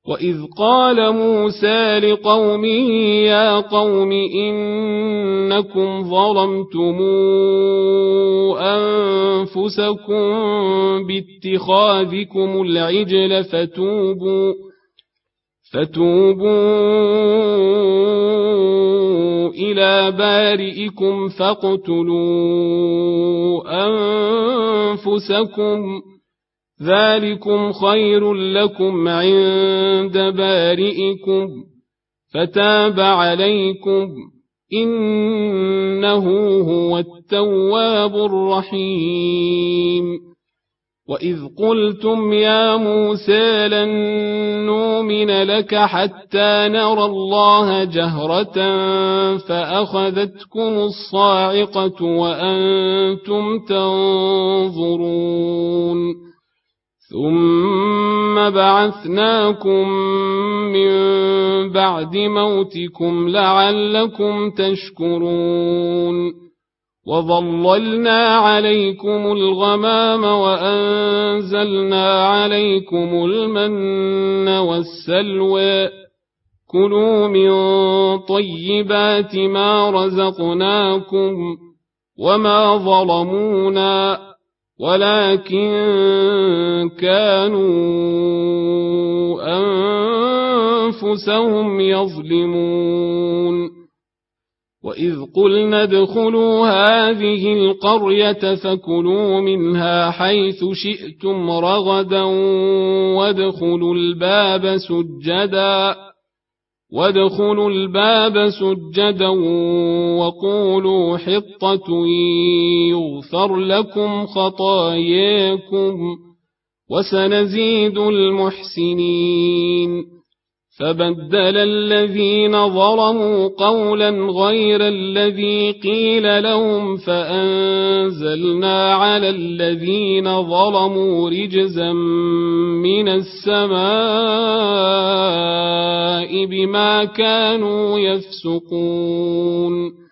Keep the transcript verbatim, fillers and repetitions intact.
وإذ قال موسى لقومه يا قوم إنكم ظلمتم أنفسكم باتخاذكم العجل فتوبوا فتوبوا إلى بارئكم فاقتلوا أنفسكم ذلكم خير لكم عند بارئكم فتاب عليكم إنه هو التواب الرحيم وإذ قلتم يا موسى لن نؤمن لك حتى نرى الله جهرة فأخذتكم الصاعقة وأنتم تنظرون ثم بعثناكم من بعد موتكم لعلكم تشكرون وظللنا عليكم الغمام وأنزلنا عليكم المن والسلوى كلوا من طيبات ما رزقناكم وما ظلمونا ولكن كانوا أنفسهم يظلمون وإذ قلنا ادخلوا هذه القرية فكلوا منها حيث شئتم رغدا وادخلوا الباب سجدا وادخلوا الباب سجدا وقولوا حطة يغفر لكم خطاياكم وسنزيد المحسنين فبدل الذين ظلموا قولا غير الذي قيل لهم فأنزلنا على الذين ظلموا رجزا من السماء بما كانوا يفسقون